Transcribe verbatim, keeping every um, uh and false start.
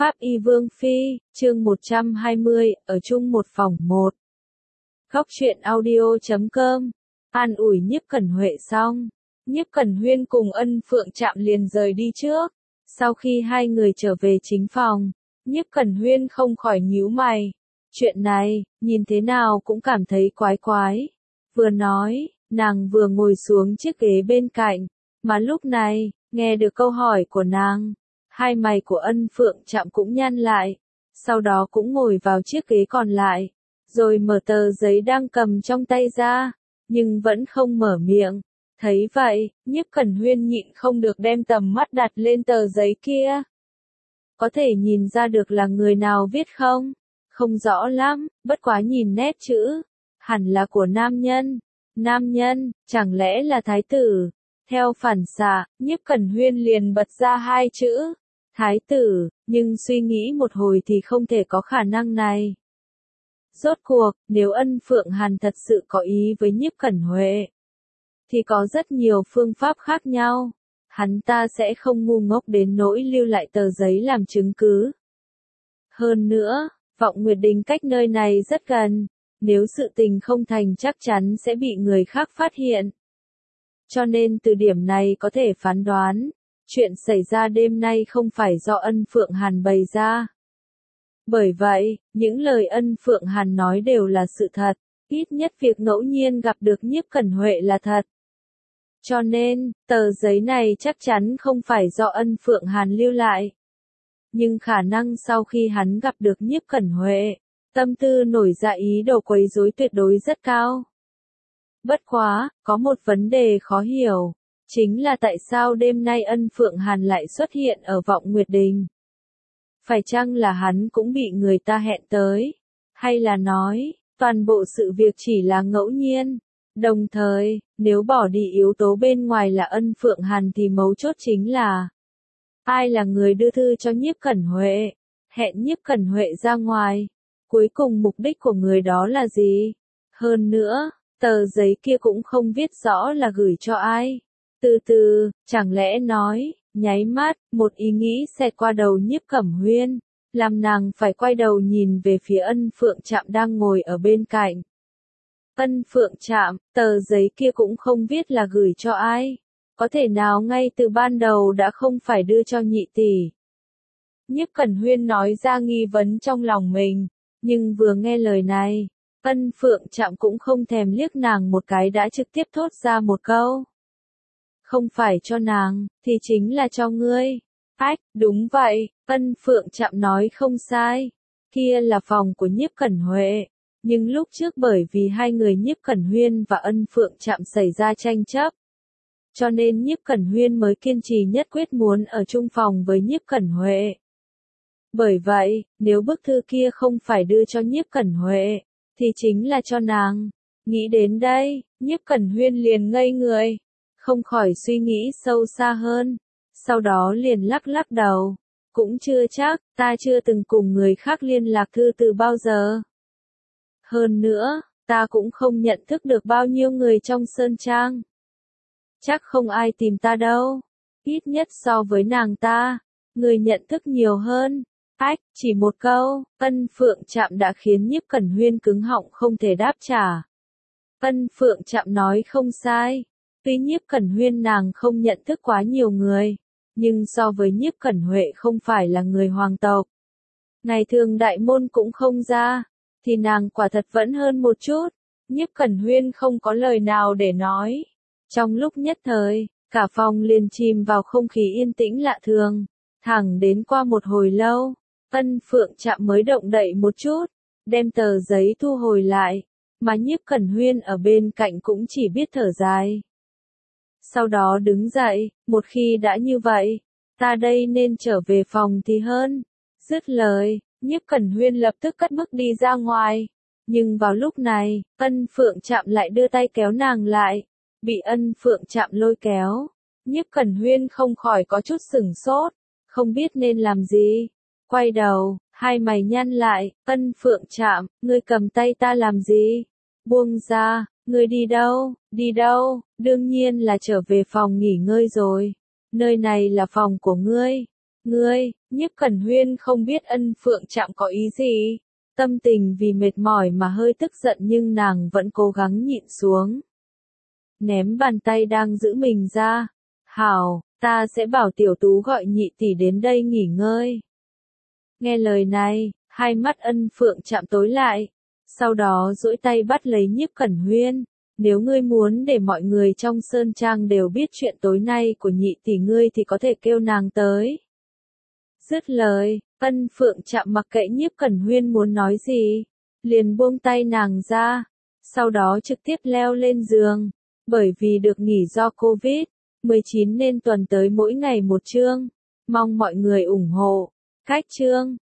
Pháp Y Vương Phi, chương một trăm hai mươi, ở chung một phòng một. Góc truyện audio chấm com, an ủi Nhiếp Cẩn Huệ xong, Nhiếp Cẩn Huyên cùng Ân Phượng Trạm liền rời đi trước. Sau khi hai người trở về chính phòng, Nhiếp Cẩn Huyên không khỏi nhíu mày. Chuyện này, nhìn thế nào cũng cảm thấy quái quái. Vừa nói, nàng vừa ngồi xuống chiếc ghế bên cạnh, mà lúc này, nghe được câu hỏi của nàng, hai mày của Ân Phượng Trạm cũng nhăn lại, sau đó cũng ngồi vào chiếc ghế còn lại, rồi mở tờ giấy đang cầm trong tay ra, nhưng vẫn không mở miệng. Thấy vậy, Nhiếp Cẩn Huyên nhịn không được đem tầm mắt đặt lên tờ giấy kia. Có thể nhìn ra được là người nào viết không? Không rõ lắm, bất quá nhìn nét chữ, hẳn là của nam nhân. Nam nhân, chẳng lẽ là thái tử? Theo phản xạ, Nhiếp Cẩn Huyên liền bật ra hai chữ, thái tử, nhưng suy nghĩ một hồi thì không thể có khả năng này. Rốt cuộc, nếu Ân Phượng Hàn thật sự có ý với Nhiếp Cẩn Huệ, thì có rất nhiều phương pháp khác nhau. Hắn ta sẽ không ngu ngốc đến nỗi lưu lại tờ giấy làm chứng cứ. Hơn nữa, Vọng Nguyệt Đình cách nơi này rất gần, nếu sự tình không thành chắc chắn sẽ bị người khác phát hiện. Cho nên từ điểm này có thể phán đoán, chuyện xảy ra đêm nay không phải do Ân Phượng Hàn bày ra. Bởi vậy, những lời Ân Phượng Hàn nói đều là sự thật, ít nhất việc ngẫu nhiên gặp được Nhiếp Cẩn Huệ là thật. Cho nên, tờ giấy này chắc chắn không phải do Ân Phượng Hàn lưu lại. Nhưng khả năng sau khi hắn gặp được Nhiếp Cẩn Huệ, tâm tư nổi ra ý đồ quấy rối tuyệt đối rất cao. Bất quá, có một vấn đề khó hiểu, chính là tại sao đêm nay Ân Phượng Hàn lại xuất hiện ở Vọng Nguyệt Đình? Phải chăng là hắn cũng bị người ta hẹn tới? Hay là nói, toàn bộ sự việc chỉ là ngẫu nhiên? Đồng thời, nếu bỏ đi yếu tố bên ngoài là Ân Phượng Hàn thì mấu chốt chính là ai là người đưa thư cho Nhiếp Cẩn Huệ, hẹn Nhiếp Cẩn Huệ ra ngoài? Cuối cùng mục đích của người đó là gì? Hơn nữa, tờ giấy kia cũng không viết rõ là gửi cho ai. Từ từ, chẳng lẽ nói, nháy mắt, một ý nghĩ xẹt qua đầu Nhiếp Cẩm Huyên, làm nàng phải quay đầu nhìn về phía Ân Phượng Trạm đang ngồi ở bên cạnh. Ân Phượng Trạm, tờ giấy kia cũng không viết là gửi cho ai. Có thể nào ngay từ ban đầu đã không phải đưa cho nhị tỷ? Nhiếp Cẩn Huyên nói ra nghi vấn trong lòng mình, nhưng vừa nghe lời này, Ân Phượng Trạm cũng không thèm liếc nàng một cái đã trực tiếp thốt ra một câu. Không phải cho nàng, thì chính là cho ngươi. Ách, đúng vậy, Ân Phượng Trạm nói không sai. Kia là phòng của Nhiếp Cẩn Huệ. Nhưng lúc trước bởi vì hai người Nhiếp Cẩn Huyên và Ân Phượng Trạm xảy ra tranh chấp, cho nên Nhiếp Cẩn Huyên mới kiên trì nhất quyết muốn ở chung phòng với Nhiếp Cẩn Huệ. Bởi vậy, nếu bức thư kia không phải đưa cho Nhiếp Cẩn Huệ, thì chính là cho nàng. Nghĩ đến đây, Nhiếp Cẩn Huyên liền ngây người, không khỏi suy nghĩ sâu xa hơn, sau đó liền lắc lắc đầu. Cũng chưa chắc, ta chưa từng cùng người khác liên lạc thư từ bao giờ. Hơn nữa, ta cũng không nhận thức được bao nhiêu người trong Sơn Trang. Chắc không ai tìm ta đâu. Ít nhất so với nàng ta, người nhận thức nhiều hơn. Ách, chỉ một câu, Ân Phượng Trạm đã khiến Nhiếp Cẩn Huyên cứng họng không thể đáp trả. Ân Phượng Trạm nói không sai. Tuy Nhiếp Cẩn Huyên nàng không nhận thức quá nhiều người, nhưng so với Nhiếp Cẩn Huệ không phải là người hoàng tộc, ngày thường đại môn cũng không ra, thì nàng quả thật vẫn hơn một chút. Nhiếp Cẩn Huyên không có lời nào để nói. Trong lúc nhất thời, cả phòng liền chìm vào không khí yên tĩnh lạ thường. Thẳng đến qua một hồi lâu, Ân Phượng Trạm mới động đậy một chút, đem tờ giấy thu hồi lại, mà Nhiếp Cẩn Huyên ở bên cạnh cũng chỉ biết thở dài. Sau đó đứng dậy, một khi đã như vậy, ta đây nên trở về phòng thì hơn. Dứt lời, Nhiếp Cẩn Huyên lập tức cất bước đi ra ngoài. Nhưng vào lúc này, Ân Phượng Trạm lại đưa tay kéo nàng lại. Bị Ân Phượng Trạm lôi kéo, Nhiếp Cẩn Huyên không khỏi có chút sửng sốt, không biết nên làm gì. Quay đầu, hai mày nhăn lại, Ân Phượng Trạm, ngươi cầm tay ta làm gì? Buông ra, ngươi đi đâu? Đi đâu? Đương nhiên là trở về phòng nghỉ ngơi rồi. Nơi này là phòng của ngươi. Ngươi, Nhiếp Cẩn Huyên không biết Ân Phượng Trạm có ý gì. Tâm tình vì mệt mỏi mà hơi tức giận nhưng nàng vẫn cố gắng nhịn xuống. Ném bàn tay đang giữ mình ra. Hảo, ta sẽ bảo Tiểu Tú gọi nhị tỷ đến đây nghỉ ngơi. Nghe lời này, hai mắt Ân Phượng Trạm tối lại. Sau đó duỗi tay bắt lấy Nhiếp Cẩn Huyên. Nếu ngươi muốn để mọi người trong Sơn Trang đều biết chuyện tối nay của nhị tỷ ngươi thì có thể kêu nàng tới. Dứt lời, Ân Phượng Trạm mặc kệ Nhiếp Cẩn Huyên muốn nói gì, liền buông tay nàng ra, sau đó trực tiếp leo lên giường, bởi vì được nghỉ do Covid mười chín nên tuần tới mỗi ngày một chương, mong mọi người ủng hộ. Cách chương